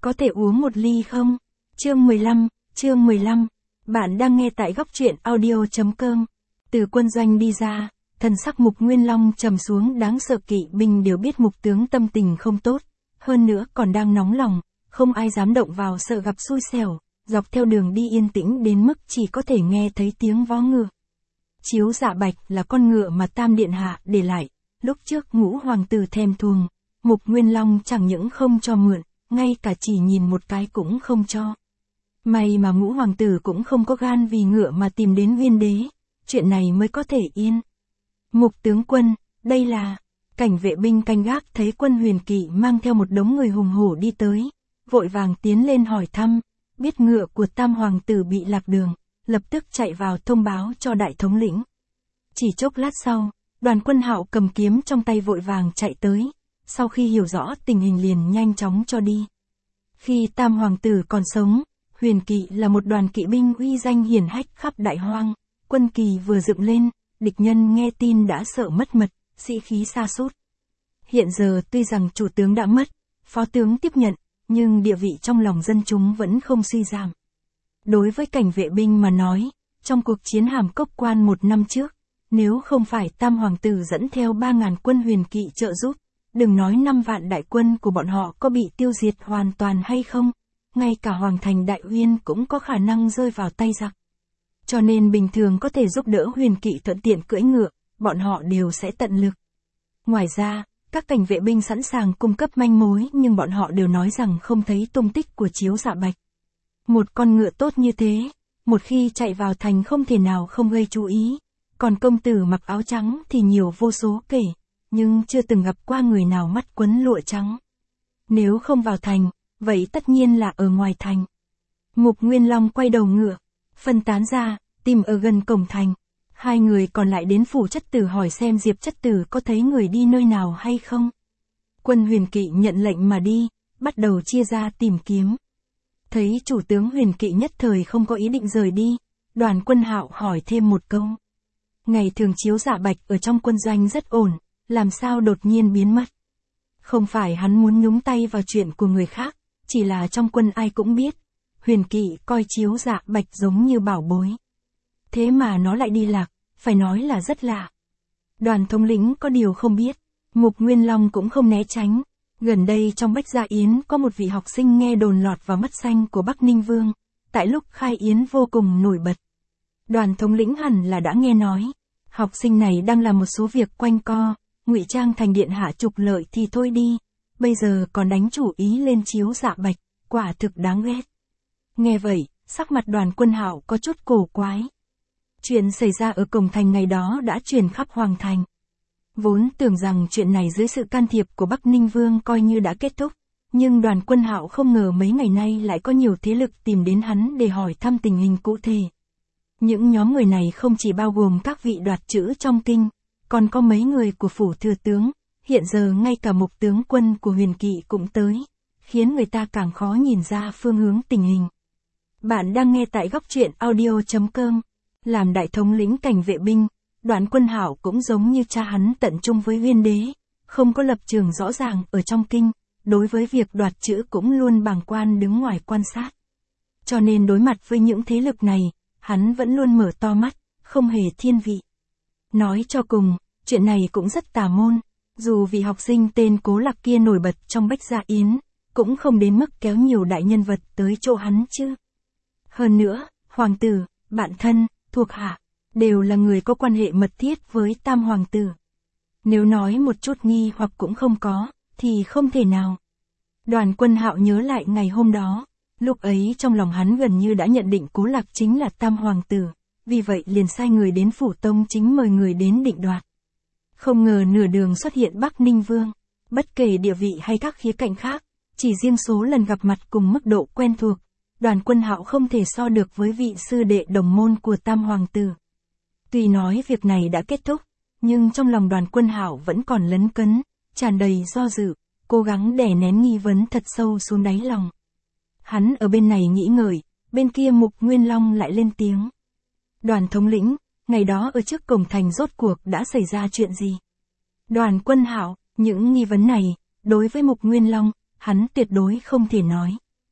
có thể uống một ly không? Chương 15, bạn đang nghe tại góc truyện audio.com. Từ quân doanh đi ra, thần sắc Mục Nguyên Long trầm xuống, đáng sợ kỵ binh đều biết Mục tướng tâm tình không tốt, hơn nữa còn đang nóng lòng, không ai dám động vào sợ gặp xui xẻo, dọc theo đường đi yên tĩnh đến mức chỉ có thể nghe thấy tiếng vó ngựa. Chiếu Dạ Bạch là con ngựa mà Tam Điện Hạ để lại, lúc trước Ngũ hoàng tử thèm thuồng, Mục Nguyên Long chẳng những không cho mượn, ngay cả chỉ nhìn một cái cũng không cho. May mà Ngũ hoàng tử cũng không có gan vì ngựa mà tìm đến Huyên đế, chuyện này mới có thể yên. Mục tướng quân, đây là... Cảnh vệ binh canh gác thấy quân Huyền Kỵ mang theo một đống người hùng hổ đi tới, vội vàng tiến lên hỏi thăm, biết ngựa của Tam hoàng tử bị lạc đường, lập tức chạy vào thông báo cho đại thống lĩnh. Chỉ chốc lát sau, Đoàn Quân Hạo cầm kiếm trong tay vội vàng chạy tới, sau khi hiểu rõ tình hình liền nhanh chóng cho đi. Khi Tam hoàng tử còn sống, Huyền Kỵ là một đoàn kỵ binh uy danh hiển hách khắp đại hoang, quân kỳ vừa dựng lên, địch nhân nghe tin đã sợ mất mật, sĩ khí sa sút. Hiện giờ tuy rằng chủ tướng đã mất, phó tướng tiếp nhận, nhưng địa vị trong lòng dân chúng vẫn không suy giảm. Đối với cảnh vệ binh mà nói, trong cuộc chiến Hàm Cốc Quan một năm trước, nếu không phải Tam hoàng tử dẫn theo 3.000 quân Huyền Kỵ trợ giúp, đừng nói 5 vạn đại quân của bọn họ có bị tiêu diệt hoàn toàn hay không, ngay cả Hoàng thành Đại Uyên cũng có khả năng rơi vào tay giặc. Cho nên bình thường có thể giúp đỡ Huyền Kỵ thuận tiện cưỡi ngựa, bọn họ đều sẽ tận lực. Ngoài ra, các cảnh vệ binh sẵn sàng cung cấp manh mối nhưng bọn họ đều nói rằng không thấy tung tích của Chiếu Dạ Bạch. Một con ngựa tốt như thế, một khi chạy vào thành không thể nào không gây chú ý, còn công tử mặc áo trắng thì nhiều vô số kể, nhưng chưa từng gặp qua người nào mắt quấn lụa trắng. Nếu không vào thành, vậy tất nhiên là ở ngoài thành. Mục Nguyên Long quay đầu ngựa, phân tán ra, tìm ở gần cổng thành. Hai người còn lại đến phủ chất tử hỏi xem Diệp chất tử có thấy người đi nơi nào hay không. Quân Huyền Kỵ nhận lệnh mà đi, bắt đầu chia ra tìm kiếm. Thấy chủ tướng Huyền Kỵ nhất thời không có ý định rời đi, Đoàn Quân Hạo hỏi thêm một câu. Ngày thường Chiếu Dạ Bạch ở trong quân doanh rất ổn, làm sao đột nhiên biến mất? Không phải hắn muốn nhúng tay vào chuyện của người khác, chỉ là trong quân ai cũng biết, Huyền Kỵ coi Chiếu Dạ Bạch giống như bảo bối. Thế mà nó lại đi lạc, phải nói là rất lạ. Đoàn thống lĩnh có điều không biết, Mục Nguyên Long cũng không né tránh. Gần đây trong Bách Gia Yến có một vị học sinh nghe đồn lọt vào mắt xanh của Bắc Ninh Vương, tại lúc khai yến vô cùng nổi bật. Đoàn thống lĩnh hẳn là đã nghe nói, học sinh này đang làm một số việc quanh co, ngụy trang thành điện hạ trục lợi thì thôi đi, bây giờ còn đánh chủ ý lên Chiếu Dạ Bạch, quả thực đáng ghét. Nghe vậy, sắc mặt Đoàn Quân Hạo có chút cổ quái. Chuyện xảy ra ở cổng thành ngày đó đã truyền khắp Hoàng thành. Vốn tưởng rằng chuyện này dưới sự can thiệp của Bắc Ninh Vương coi như đã kết thúc, nhưng Đoàn Quân Hạo không ngờ mấy ngày nay lại có nhiều thế lực tìm đến hắn để hỏi thăm tình hình cụ thể. Những nhóm người này không chỉ bao gồm các vị đoạt chữ trong kinh, còn có mấy người của phủ thừa tướng, hiện giờ ngay cả mục tướng quân của Huyền Kỵ cũng tới, khiến người ta càng khó nhìn ra phương hướng tình hình. Bạn đang nghe tại góc truyện audio.com. Làm đại thống lĩnh cảnh vệ binh, Đoàn Quân Hạo cũng giống như cha hắn tận trung với Huyên đế, không có lập trường rõ ràng ở trong kinh, đối với việc đoạt chữ cũng luôn bàng quan đứng ngoài quan sát. Cho nên đối mặt với những thế lực này, hắn vẫn luôn mở to mắt, không hề thiên vị. Nói cho cùng, chuyện này cũng rất tà môn, dù vị học sinh tên Cố Lạc kia nổi bật trong Bách Gia Yến, cũng không đến mức kéo nhiều đại nhân vật tới chỗ hắn chứ. Hơn nữa, hoàng tử, bạn thân, thuộc hạ, đều là người có quan hệ mật thiết với Tam hoàng tử. Nếu nói một chút nghi hoặc cũng không có, thì không thể nào. Đoàn Quân Hạo nhớ lại ngày hôm đó, lúc ấy trong lòng hắn gần như đã nhận định Cố Lạc chính là Tam hoàng tử, vì vậy liền sai người đến phủ tông chính mời người đến định đoạt. Không ngờ nửa đường xuất hiện Bắc Ninh Vương, bất kể địa vị hay các khía cạnh khác, chỉ riêng số lần gặp mặt cùng mức độ quen thuộc, Đoàn Quân Hạo không thể so được với vị sư đệ đồng môn của Tam hoàng tử. Tuy nói việc này đã kết thúc, nhưng trong lòng Đoàn Quân Hạo vẫn còn lấn cấn, tràn đầy do dự, cố gắng đè nén nghi vấn thật sâu xuống đáy lòng. Hắn ở bên này nghĩ ngợi, bên kia Mục Nguyên Long lại lên tiếng. Đoàn thống lĩnh, ngày đó ở trước cổng thành rốt cuộc đã xảy ra chuyện gì? Đoàn Quân Hạo, những nghi vấn này, đối với Mục Nguyên Long, hắn tuyệt đối không thể nói.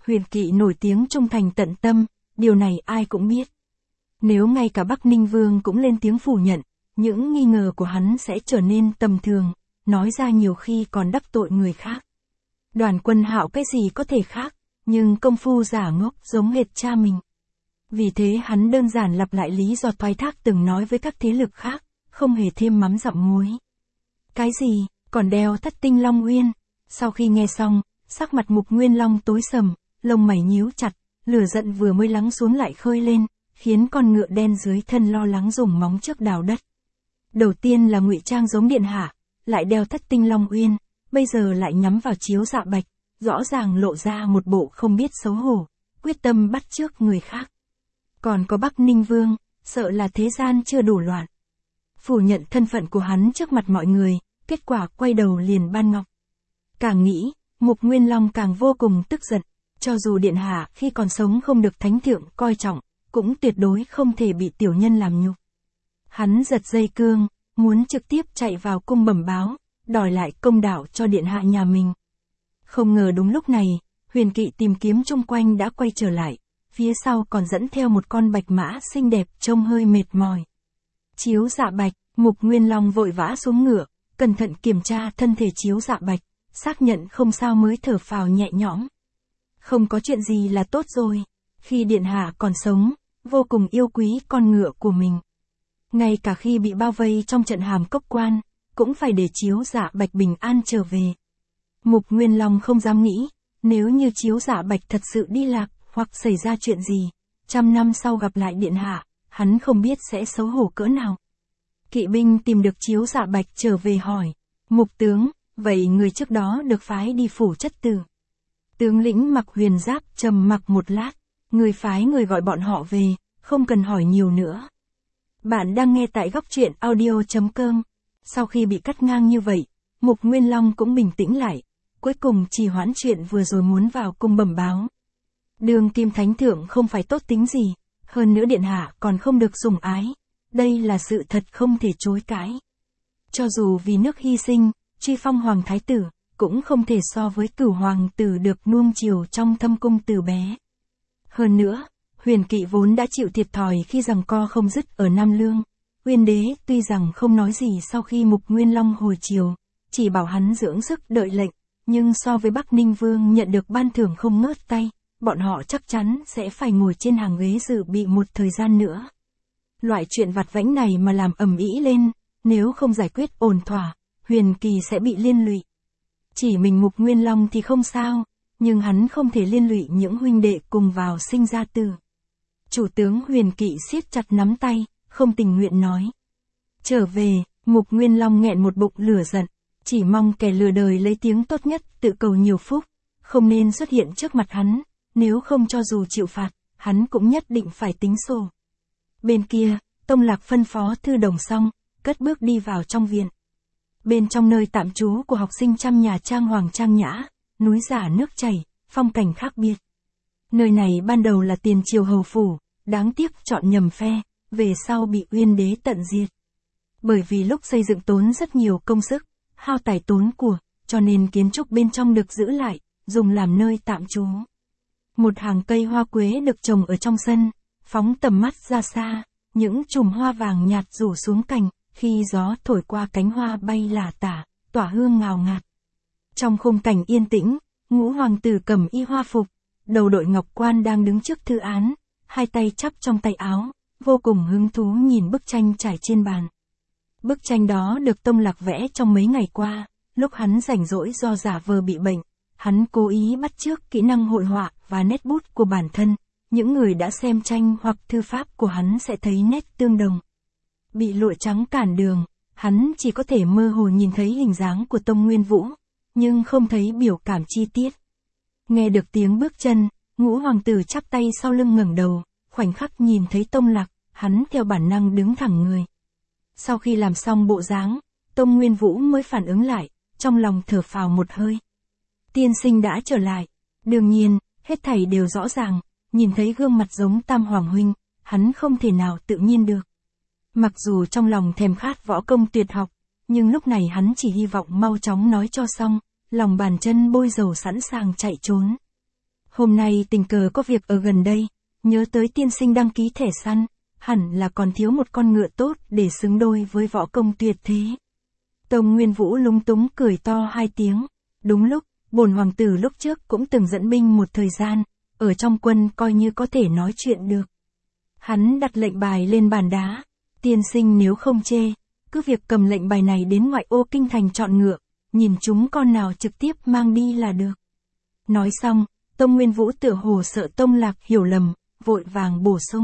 Huyền Kỵ nổi tiếng trung thành tận tâm, điều này ai cũng biết. Nếu ngay cả Bắc Ninh Vương cũng lên tiếng phủ nhận, những nghi ngờ của hắn sẽ trở nên tầm thường, nói ra nhiều khi còn đắc tội người khác. Đoàn Quân Hạo cái gì có thể khác, nhưng công phu giả ngốc giống hệt cha mình. Vì thế hắn đơn giản lặp lại lý do thoái thác từng nói với các thế lực khác, không hề thêm mắm dặm muối. Cái gì, còn đeo Thất Tinh Long Uyên? Sau khi nghe xong, sắc mặt Mục Nguyên Long tối sầm, lông mày nhíu chặt, lửa giận vừa mới lắng xuống lại khơi lên, khiến con ngựa đen dưới thân lo lắng dùng móng trước đào đất. Đầu tiên là ngụy trang giống điện hạ, lại đeo Thất Tinh Long Uyên, bây giờ lại nhắm vào Chiếu Dạ Bạch, rõ ràng lộ ra một bộ không biết xấu hổ, quyết tâm bắt chước người khác. Còn có Bắc Ninh Vương, sợ là thế gian chưa đủ loạn. Phủ nhận thân phận của hắn trước mặt mọi người, kết quả quay đầu liền ban ngọc. Càng nghĩ, Mục Nguyên Long càng vô cùng tức giận, cho dù điện hạ khi còn sống không được thánh thượng coi trọng, cũng tuyệt đối không thể bị tiểu nhân làm nhục. Hắn giật dây cương, muốn trực tiếp chạy vào cung bẩm báo, đòi lại công đạo cho điện hạ nhà mình. Không ngờ đúng lúc này, Huyền Kỵ tìm kiếm chung quanh đã quay trở lại, phía sau còn dẫn theo một con bạch mã xinh đẹp trông hơi mệt mỏi. Chiếu Dạ Bạch, Mục Nguyên Long vội vã xuống ngựa, cẩn thận kiểm tra thân thể Chiếu Dạ Bạch, xác nhận không sao mới thở phào nhẹ nhõm. Không có chuyện gì là tốt rồi, khi điện hạ còn sống, vô cùng yêu quý con ngựa của mình. Ngay cả khi bị bao vây trong trận Hàm Cốc Quan, cũng phải để Chiếu Dạ Bạch bình an trở về. Mục Nguyên Long không dám nghĩ, nếu như Chiếu Dạ Bạch thật sự đi lạc, hoặc xảy ra chuyện gì, 100 năm sau gặp lại điện hạ, hắn không biết sẽ xấu hổ cỡ nào. Kỵ binh tìm được Chiếu Dạ Bạch trở về hỏi, Mục tướng, vậy người trước đó được phái đi phủ chất tử. Tướng lĩnh mặc huyền giáp trầm mặc một lát, người phái người gọi bọn họ về, không cần hỏi nhiều nữa. Bạn đang nghe tại góc truyện audio.com. Sau khi bị cắt ngang như vậy, Mục Nguyên Long cũng bình tĩnh lại, cuối cùng trì hoãn chuyện vừa rồi muốn vào cung bẩm báo. Đường Kim Thánh Thượng không phải tốt tính gì, hơn nữa điện hạ còn không được sủng ái, đây là sự thật không thể chối cãi. Cho dù vì nước hy sinh, truy phong hoàng thái tử, cũng không thể so với Cửu hoàng tử được nuông chiều trong thâm cung từ bé. Hơn nữa, Huyền Kỵ vốn đã chịu thiệt thòi khi giằng co không dứt ở Nam Lương. Uyên đế tuy rằng không nói gì sau khi Mục Nguyên Long hồi chiều, chỉ bảo hắn dưỡng sức đợi lệnh, nhưng so với Bắc Ninh Vương nhận được ban thưởng không ngớt tay, bọn họ chắc chắn sẽ phải ngồi trên hàng ghế dự bị một thời gian nữa. Loại chuyện vặt vãnh này mà làm ầm ĩ lên, nếu không giải quyết ổn thỏa, Huyền Kỳ sẽ bị liên lụy. Chỉ mình Mục Nguyên Long thì không sao, nhưng hắn không thể liên lụy những huynh đệ cùng vào sinh ra tử. Chủ tướng Huyền Kỵ siết chặt nắm tay, không tình nguyện nói. Trở về, Mục Nguyên Long nghẹn một bụng lửa giận, chỉ mong kẻ lừa đời lấy tiếng tốt nhất tự cầu nhiều phúc, không nên xuất hiện trước mặt hắn, nếu không cho dù chịu phạt, hắn cũng nhất định phải tính sổ. Bên kia, Tông Lạc phân phó thư đồng xong, cất bước đi vào trong viện. Bên trong nơi tạm trú của học sinh trăm nhà trang hoàng trang nhã, núi giả nước chảy, phong cảnh khác biệt. Nơi này ban đầu là tiền triều hầu phủ, đáng tiếc chọn nhầm phe, về sau bị Uyên đế tận diệt. Bởi vì lúc xây dựng tốn rất nhiều công sức, hao tài tốn của, cho nên kiến trúc bên trong được giữ lại, dùng làm nơi tạm trú. Một hàng cây hoa quế được trồng ở trong sân, phóng tầm mắt ra xa, những chùm hoa vàng nhạt rủ xuống cành, khi gió thổi qua cánh hoa bay lả tả, tỏa hương ngào ngạt. Trong khung cảnh yên tĩnh, Ngũ hoàng tử cầm y hoa phục, đầu đội ngọc quan đang đứng trước thư án, hai tay chắp trong tay áo, vô cùng hứng thú nhìn bức tranh trải trên bàn. Bức tranh đó được Tông Lạc vẽ trong mấy ngày qua, lúc hắn rảnh rỗi do giả vờ bị bệnh, hắn cố ý bắt chước kỹ năng hội họa và nét bút của bản thân, những người đã xem tranh hoặc thư pháp của hắn sẽ thấy nét tương đồng. Bị lụa trắng cản đường, hắn chỉ có thể mơ hồ nhìn thấy hình dáng của Tông Nguyên Vũ, nhưng không thấy biểu cảm chi tiết. Nghe được tiếng bước chân, Ngũ hoàng tử chắp tay sau lưng ngẩng đầu, khoảnh khắc nhìn thấy Tông Lạc, hắn theo bản năng đứng thẳng người. Sau khi làm xong bộ dáng, Tông Nguyên Vũ mới phản ứng lại, trong lòng thở phào một hơi. Tiên sinh đã trở lại. Đương nhiên, hết thảy đều rõ ràng, nhìn thấy gương mặt giống Tam Hoàng huynh, hắn không thể nào tự nhiên được. Mặc dù trong lòng thèm khát võ công tuyệt học, nhưng lúc này hắn chỉ hy vọng mau chóng nói cho xong, lòng bàn chân bôi dầu sẵn sàng chạy trốn. Hôm nay tình cờ có việc ở gần đây, nhớ tới tiên sinh đăng ký thẻ săn, hẳn là còn thiếu một con ngựa tốt để xứng đôi với võ công tuyệt thế. Tông Nguyên Vũ lúng túng cười to hai tiếng. Đúng lúc, bổn hoàng tử lúc trước cũng từng dẫn binh một thời gian, ở trong quân coi như có thể nói chuyện được. Hắn đặt lệnh bài lên bàn đá. Tiên sinh nếu không chê, cứ việc cầm lệnh bài này đến ngoại ô kinh thành chọn ngựa, nhìn chúng con nào trực tiếp mang đi là được. Nói xong, Tông Nguyên Vũ tựa hồ sợ Tông Lạc hiểu lầm, vội vàng bổ sung.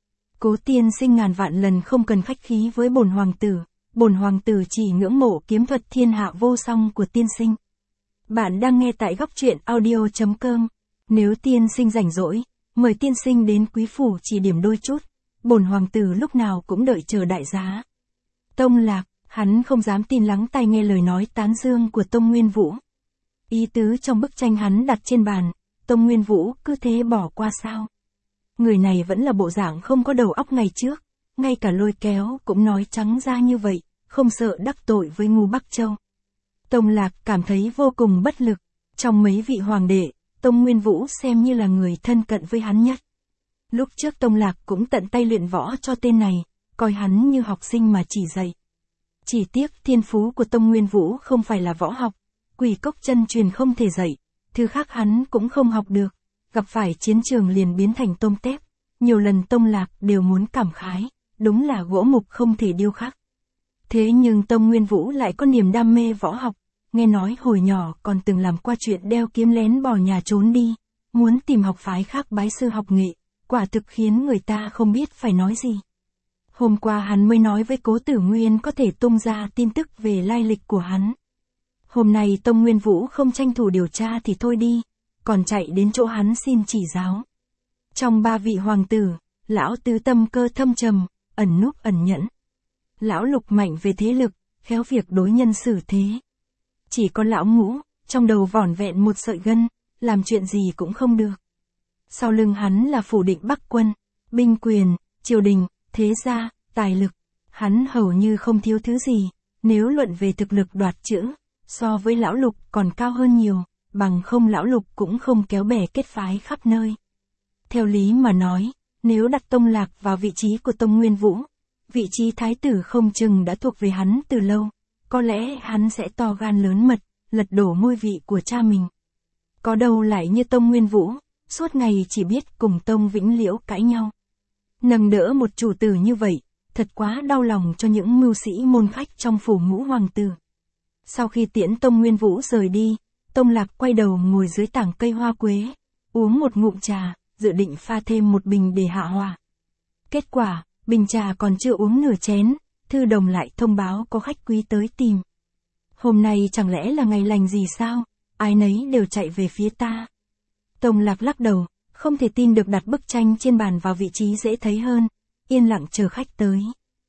Cố tiên sinh ngàn vạn lần không cần khách khí với bổn hoàng tử chỉ ngưỡng mộ kiếm thuật thiên hạ vô song của tiên sinh. Bạn đang nghe tại góc truyện audio.com. Nếu tiên sinh rảnh rỗi, mời tiên sinh đến quý phủ chỉ điểm đôi chút, bổn hoàng tử lúc nào cũng đợi chờ đại giá. Tông Lạc, hắn không dám tin lắng tai nghe lời nói tán dương của Tông Nguyên Vũ. Ý tứ trong bức tranh hắn đặt trên bàn, Tông Nguyên Vũ cứ thế bỏ qua sao? Người này vẫn là bộ dạng không có đầu óc ngày trước, ngay cả lôi kéo cũng nói trắng ra như vậy, không sợ đắc tội với ngu Bắc Châu. Tông Lạc cảm thấy vô cùng bất lực, trong mấy vị hoàng đệ, Tông Nguyên Vũ xem như là người thân cận với hắn nhất. Lúc trước Tông Lạc cũng tận tay luyện võ cho tên này, coi hắn như học sinh mà chỉ dạy. Chỉ tiếc thiên phú của Tông Nguyên Vũ không phải là võ học, Quỷ Cốc chân truyền không thể dạy, thứ khác hắn cũng không học được, gặp phải chiến trường liền biến thành tôm tép. Nhiều lần Tông Lạc đều muốn cảm khái, đúng là gỗ mục không thể điêu khắc. Thế nhưng Tông Nguyên Vũ lại có niềm đam mê võ học, nghe nói hồi nhỏ còn từng làm qua chuyện đeo kiếm lén bỏ nhà trốn đi, muốn tìm học phái khác bái sư học nghệ, quả thực khiến người ta không biết phải nói gì. Hôm qua hắn mới nói với Cố Tử Nguyên có thể tung ra tin tức về lai lịch của hắn. Hôm nay Tông Nguyên Vũ không tranh thủ điều tra thì thôi đi, còn chạy đến chỗ hắn xin chỉ giáo. Trong ba vị hoàng tử, lão tứ tâm cơ thâm trầm, ẩn núp ẩn nhẫn. Lão lục mạnh về thế lực, khéo việc đối nhân xử thế. Chỉ có lão ngũ, trong đầu vỏn vẹn một sợi gân, làm chuyện gì cũng không được. Sau lưng hắn là phủ định Bắc quân, binh quyền, triều đình, thế gia, tài lực. Hắn hầu như không thiếu thứ gì, nếu luận về thực lực đoạt chữ, so với lão lục còn cao hơn nhiều, bằng không lão lục cũng không kéo bè kết phái khắp nơi. Theo lý mà nói, nếu đặt Tông Lạc vào vị trí của Tông Nguyên Vũ, vị trí thái tử không chừng đã thuộc về hắn từ lâu, có lẽ hắn sẽ to gan lớn mật, lật đổ ngôi vị của cha mình. Có đâu lại như Tông Nguyên Vũ, suốt ngày chỉ biết cùng Tông Vĩnh Liễu cãi nhau. Nâng đỡ một chủ tử như vậy, thật quá đau lòng cho những mưu sĩ môn khách trong phủ ngũ hoàng tử. Sau khi tiễn Tông Nguyên Vũ rời đi, Tông Lạc quay đầu ngồi dưới tảng cây hoa quế, uống một ngụm trà, dự định pha thêm một bình để hạ hỏa. Kết quả, bình trà còn chưa uống nửa chén, thư đồng lại thông báo có khách quý tới tìm. Hôm nay chẳng lẽ là ngày lành gì sao, ai nấy đều chạy về phía ta. Tông Lạc lắc đầu, không thể tin được đặt bức tranh trên bàn vào vị trí dễ thấy hơn, yên lặng chờ khách tới.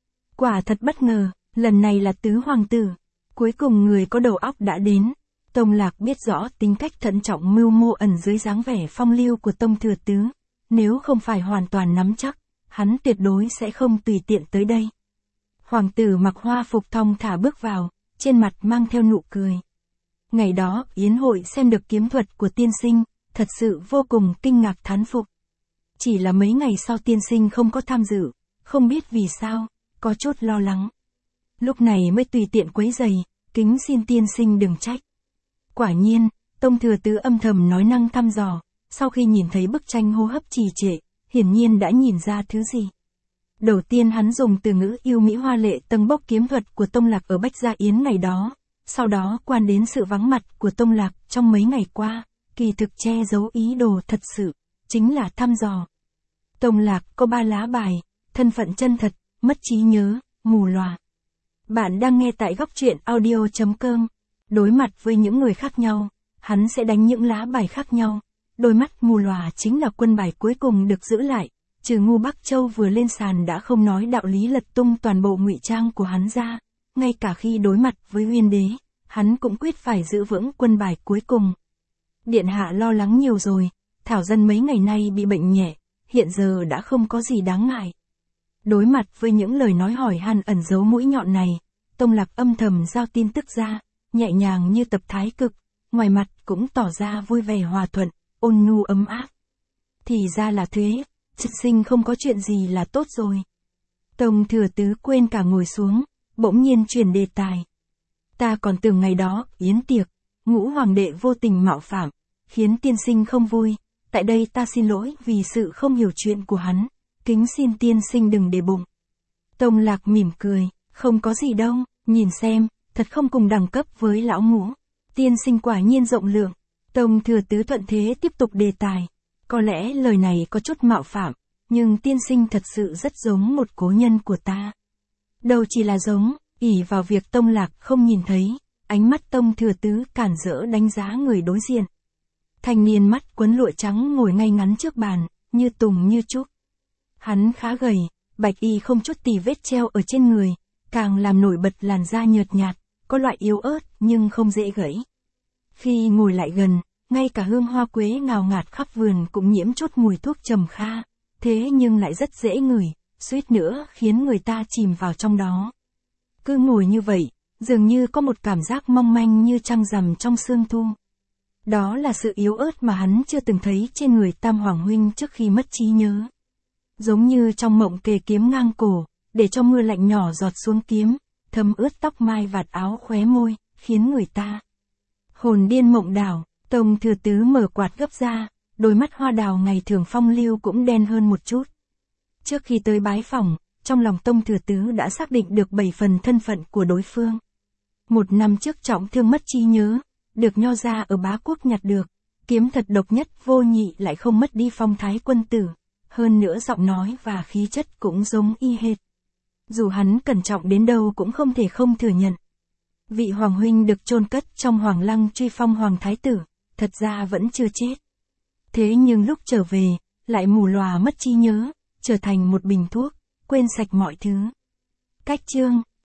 Quả thật bất ngờ, lần này là tứ hoàng tử, cuối cùng người có đầu óc đã đến. Tông Lạc biết rõ tính cách thận trọng mưu mô ẩn dưới dáng vẻ phong lưu của Tông Thừa Tứ, nếu không phải hoàn toàn nắm chắc, hắn tuyệt đối sẽ không tùy tiện tới đây. Hoàng tử mặc hoa phục thong thả bước vào, trên mặt mang theo nụ cười. Ngày đó, yến hội xem được kiếm thuật của tiên sinh, thật sự vô cùng kinh ngạc thán phục. Chỉ là mấy ngày sau tiên sinh không có tham dự, không biết vì sao, có chút lo lắng. Lúc này mới tùy tiện quấy giày, kính xin tiên sinh đừng trách. Quả nhiên, Tông Thừa Tứ âm thầm nói năng thăm dò, sau khi nhìn thấy bức tranh hô hấp trì trệ, hiển nhiên đã nhìn ra thứ gì. Đầu tiên hắn dùng từ ngữ yêu mỹ hoa lệ tâng bốc kiếm thuật của Tông Lạc ở Bách Gia Yến ngày đó, sau đó quan đến sự vắng mặt của Tông Lạc trong mấy ngày qua, kỳ thực che giấu ý đồ thật sự, chính là thăm dò. Tông Lạc có 3 lá bài, thân phận chân thật, mất trí nhớ, mù lòa. Bạn đang nghe tại góc truyện audio.com. Đối mặt với những người khác nhau, hắn sẽ đánh những lá bài khác nhau. Đôi mắt mù lòa chính là quân bài cuối cùng được giữ lại, trừ ngu Bắc Châu vừa lên sàn đã không nói đạo lý lật tung toàn bộ ngụy trang của hắn ra, ngay cả khi đối mặt với Uyên Đế, hắn cũng quyết phải giữ vững quân bài cuối cùng. Điện hạ lo lắng nhiều rồi, Thảo Dân mấy ngày nay bị bệnh nhẹ, hiện giờ đã không có gì đáng ngại. Đối mặt với những lời nói hỏi han ẩn giấu mũi nhọn này, Tông Lạc âm thầm giao tin tức ra, nhẹ nhàng như tập thái cực, ngoài mặt cũng tỏ ra vui vẻ hòa thuận, ôn nhu ấm áp. Thì ra là thế, Trật Sinh không có chuyện gì là tốt rồi. Tông Thừa Tứ quên cả ngồi xuống, bỗng nhiên chuyển đề tài. Ta còn tưởng ngày đó, yến tiệc, Ngũ Hoàng đệ vô tình mạo phạm, khiến tiên sinh không vui, tại đây ta xin lỗi vì sự không hiểu chuyện của hắn, kính xin tiên sinh đừng để bụng. Tông Lạc mỉm cười, không có gì đâu, nhìn xem, thật không cùng đẳng cấp với lão Ngũ. Tiên sinh quả nhiên rộng lượng. Tông Thừa Tứ thuận thế tiếp tục đề tài. Có lẽ lời này có chút mạo phạm, nhưng tiên sinh thật sự rất giống một cố nhân của ta. Đâu chỉ là giống, ỷ vào việc Tông Lạc không nhìn thấy, ánh mắt Tông Thừa Tứ cản rỡ đánh giá người đối diện. Thanh niên mắt quấn lụa trắng ngồi ngay ngắn trước bàn, như tùng như trúc. Hắn khá gầy, bạch y không chút tì vết treo ở trên người, càng làm nổi bật làn da nhợt nhạt, có loại yếu ớt nhưng không dễ gãy. Khi ngồi lại gần, ngay cả hương hoa quế ngào ngạt khắp vườn cũng nhiễm chút mùi thuốc trầm kha, thế nhưng lại rất dễ ngửi, suýt nữa khiến người ta chìm vào trong đó. Cứ ngồi như vậy, dường như có một cảm giác mong manh như trăng rằm trong sương thu. Đó là sự yếu ớt mà hắn chưa từng thấy trên người Tam Hoàng huynh trước khi mất trí nhớ. Giống như trong mộng kề kiếm ngang cổ, để cho mưa lạnh nhỏ giọt xuống kiếm, thấm ướt tóc mai vạt áo khóe môi, khiến người ta hồn điên mộng đảo. Tông Thừa Tứ mở quạt gấp ra, đôi mắt hoa đào ngày thường phong lưu cũng đen hơn một chút. Trước khi tới bái phỏng, trong lòng Tông Thừa Tứ đã xác định được 7 phần thân phận của đối phương. 1 năm trước trọng thương mất trí nhớ, được Nho gia ở Bá Quốc nhặt được, kiếm thật độc nhất vô nhị lại không mất đi phong thái quân tử, hơn nữa giọng nói và khí chất cũng giống y hệt. Dù hắn cẩn trọng đến đâu cũng không thể không thừa nhận. Vị Hoàng huynh được chôn cất trong Hoàng Lăng truy phong Hoàng Thái tử, thật ra vẫn chưa chết. Thế nhưng lúc trở về, lại mù lòa mất trí nhớ, trở thành một bình thuốc, quên sạch mọi thứ. Cách chương